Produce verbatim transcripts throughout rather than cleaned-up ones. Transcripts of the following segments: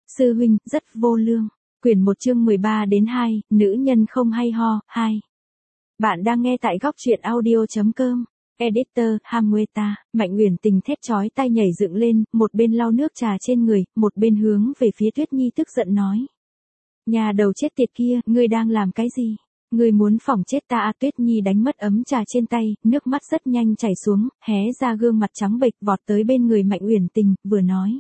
Sư huynh, rất vô lương. Quyển một chương mười ba đến hai, nữ nhân không hay ho, hai. Bạn đang nghe tại góc truyện audio chấm com. Editor, Hamweta, Mạnh Uyển Tình thét chói tai nhảy dựng lên, một bên lau nước trà trên người, một bên hướng về phía Tuyết Nhi tức giận nói. Nhà đầu chết tiệt kia, ngươi đang làm cái gì? Ngươi muốn phỏng chết ta à? Tuyết Nhi đánh mất ấm trà trên tay, nước mắt rất nhanh chảy xuống, hé ra gương mặt trắng bệch vọt tới bên người Mạnh Uyển Tình, vừa nói.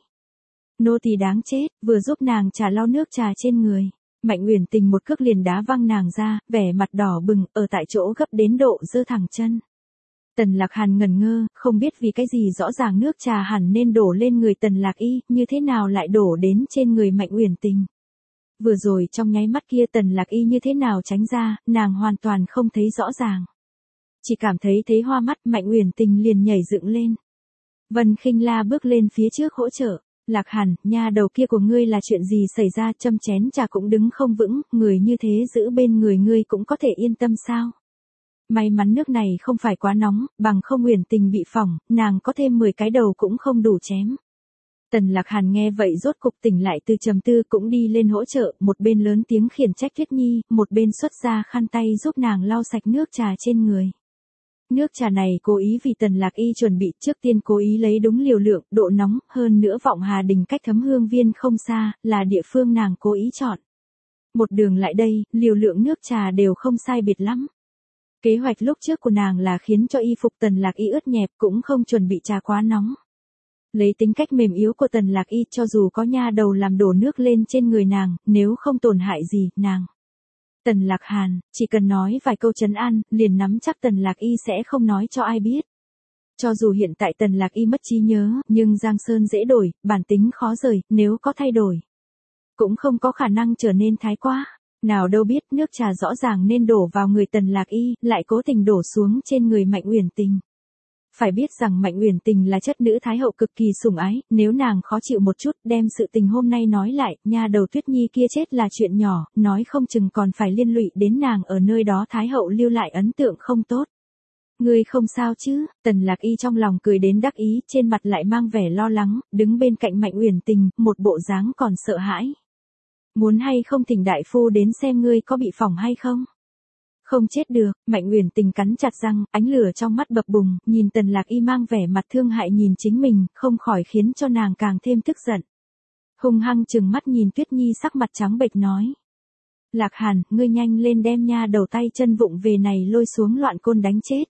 Nô tỳ đáng chết, vừa giúp nàng trà lau nước trà trên người. Mạnh Uyển Tình một cước liền đá văng nàng ra, vẻ mặt đỏ bừng, ở tại chỗ gấp đến độ giơ thẳng chân. Tần Lạc Hàn ngẩn ngơ, không biết vì cái gì rõ ràng nước trà hẳn nên đổ lên người Tần Lạc Y, như thế nào lại đổ đến trên người Mạnh Uyển Tình. Vừa rồi trong nháy mắt kia Tần Lạc Y như thế nào tránh ra, nàng hoàn toàn không thấy rõ ràng. Chỉ cảm thấy thấy hoa mắt, Mạnh Uyển Tình liền nhảy dựng lên. Vân Khinh La bước lên phía trước hỗ trợ. Lạc Hàn, nha đầu kia của ngươi là chuyện gì xảy ra? Châm chén trà cũng đứng không vững, người như thế giữ bên người ngươi cũng có thể yên tâm sao? May mắn nước này không phải quá nóng, bằng không Uyển Tình bị phỏng, nàng có thêm mười cái đầu cũng không đủ chém. Tần Lạc Hàn nghe vậy rốt cục tỉnh lại từ trầm tư, cũng đi lên hỗ trợ, một bên lớn tiếng khiển trách Tuyết Nhi, một bên xuất ra khăn tay giúp nàng lau sạch nước trà trên người. Nước trà này cố ý vì Tần Lạc Y chuẩn bị, trước tiên cố ý lấy đúng liều lượng, độ nóng, hơn nữa Vọng Hà Đình cách Thấm Hương Viên không xa, là địa phương nàng cố ý chọn. Một đường lại đây, liều lượng nước trà đều không sai biệt lắm. Kế hoạch lúc trước của nàng là khiến cho y phục Tần Lạc Y ướt nhẹp, cũng không chuẩn bị trà quá nóng. Lấy tính cách mềm yếu của Tần Lạc Y, cho dù có nha đầu làm đổ nước lên trên người nàng, nếu không tổn hại gì, nàng. Tần Lạc Hàn, chỉ cần nói vài câu trấn an, liền nắm chắc Tần Lạc Y sẽ không nói cho ai biết. Cho dù hiện tại Tần Lạc Y mất trí nhớ, nhưng Giang Sơn dễ đổi, bản tính khó rời, nếu có thay đổi, cũng không có khả năng trở nên thái quá. Nào đâu biết nước trà rõ ràng nên đổ vào người Tần Lạc Y, lại cố tình đổ xuống trên người Mạnh Uyển Tình. Phải biết rằng Mạnh Uyển Tình là chất nữ thái hậu cực kỳ sủng ái, nếu nàng khó chịu một chút, đem sự tình hôm nay nói lại, nha đầu Tuyết Nhi kia chết là chuyện nhỏ, nói không chừng còn phải liên lụy đến nàng ở nơi đó thái hậu lưu lại ấn tượng không tốt. Ngươi không sao chứ? Tần Lạc Y trong lòng cười đến đắc ý, trên mặt lại mang vẻ lo lắng, đứng bên cạnh Mạnh Uyển Tình, một bộ dáng còn sợ hãi. Muốn hay không thỉnh đại phu đến xem ngươi có bị phỏng hay không? Không chết được, Mạnh Uyển Tình cắn chặt răng, ánh lửa trong mắt bập bùng, nhìn Tần Lạc Y mang vẻ mặt thương hại nhìn chính mình, không khỏi khiến cho nàng càng thêm tức giận. Hung hăng trừng mắt nhìn Tuyết Nhi sắc mặt trắng bệch nói. Lạc Hàn, ngươi nhanh lên đem nha đầu tay chân vụng về này lôi xuống loạn côn đánh chết.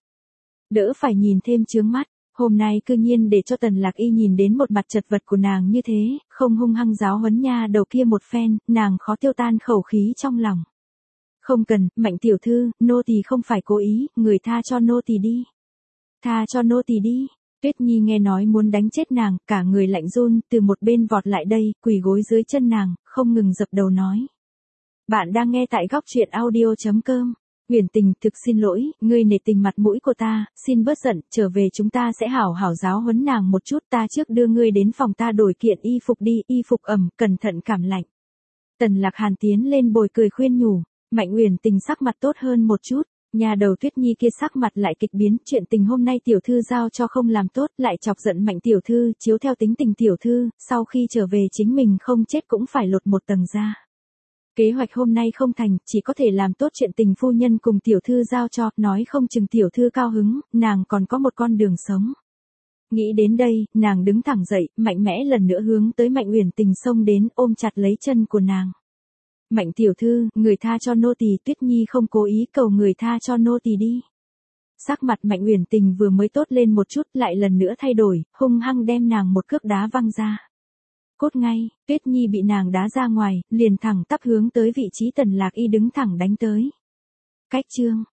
Đỡ phải nhìn thêm chướng mắt, hôm nay cư nhiên để cho Tần Lạc Y nhìn đến một mặt chật vật của nàng như thế, không hung hăng giáo huấn nha đầu kia một phen, nàng khó tiêu tan khẩu khí trong lòng. Không cần, Mạnh tiểu thư, nô tỳ không phải cố ý, người tha cho nô tỳ đi. Tha cho nô tỳ đi. Tuyết Nhi nghe nói muốn đánh chết nàng, cả người lạnh run, từ một bên vọt lại đây, quỳ gối dưới chân nàng, không ngừng dập đầu nói. Bạn đang nghe tại góc truyện audio chấm com. Uyển Tình, thực xin lỗi, ngươi nể tình mặt mũi của ta, xin bớt giận, trở về chúng ta sẽ hảo hảo giáo huấn nàng một chút, ta trước đưa ngươi đến phòng ta đổi kiện y phục đi, y phục ẩm, cẩn thận cảm lạnh. Tần Lạc Hàn tiến lên bồi cười khuyên nhủ. Mạnh Uyển Tình sắc mặt tốt hơn một chút, nhà đầu Tuyết Nhi kia sắc mặt lại kịch biến, chuyện tình hôm nay tiểu thư giao cho không làm tốt, lại chọc giận Mạnh tiểu thư, chiếu theo tính tình tiểu thư, sau khi trở về chính mình không chết cũng phải lột một tầng da. Kế hoạch hôm nay không thành, chỉ có thể làm tốt chuyện tình phu nhân cùng tiểu thư giao cho, nói không chừng tiểu thư cao hứng, nàng còn có một con đường sống. Nghĩ đến đây, nàng đứng thẳng dậy, mạnh mẽ lần nữa hướng tới Mạnh Uyển Tình xông đến, ôm chặt lấy chân của nàng. Mạnh tiểu thư, người tha cho nô tỳ, Tuyết Nhi không cố ý, cầu người tha cho nô tỳ đi. Sắc mặt Mạnh Uyển Tình vừa mới tốt lên một chút, lại lần nữa thay đổi, hung hăng đem nàng một cước đá văng ra. Cốt ngay, Tuyết Nhi bị nàng đá ra ngoài, liền thẳng tắp hướng tới vị trí Tần Lạc Y đứng thẳng đánh tới. Cách chương,